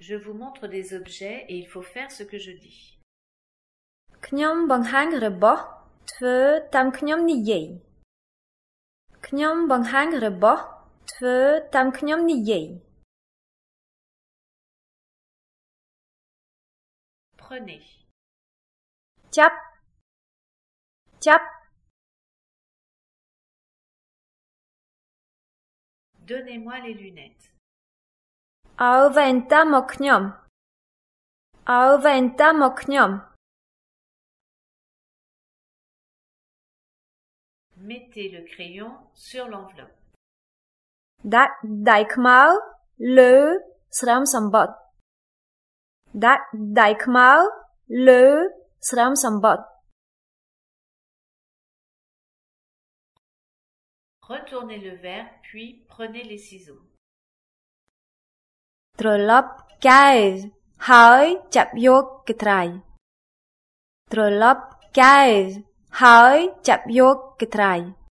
Je vous montre des objets et il faut faire ce que je dis. ខ្ញុំបង្ហាញរបស់ធ្វើតាមខ្ញុំនិយាយខ្ញុំបង្ហាញរបស់ធ្វើតាមខ្ញុំនិយាយ Prenez. ចាប់ Donnez-moi les lunettes. ឲ្យវ៉ែនតាមកខ្ញុំ Mettez le crayon sur l'enveloppe. ដាក់ដៃខ្មៅលើស្រោមសំបុត្រដាក់ដៃខ្មៅលើស្រោមសំបុត្រ Retournez le verre, puis prenez les ciseaux. ត្រឡប់កែវហើយចាប់យកកន្ត្រៃត្រឡប់កែវហើយចាប់យកកន្ត្រៃ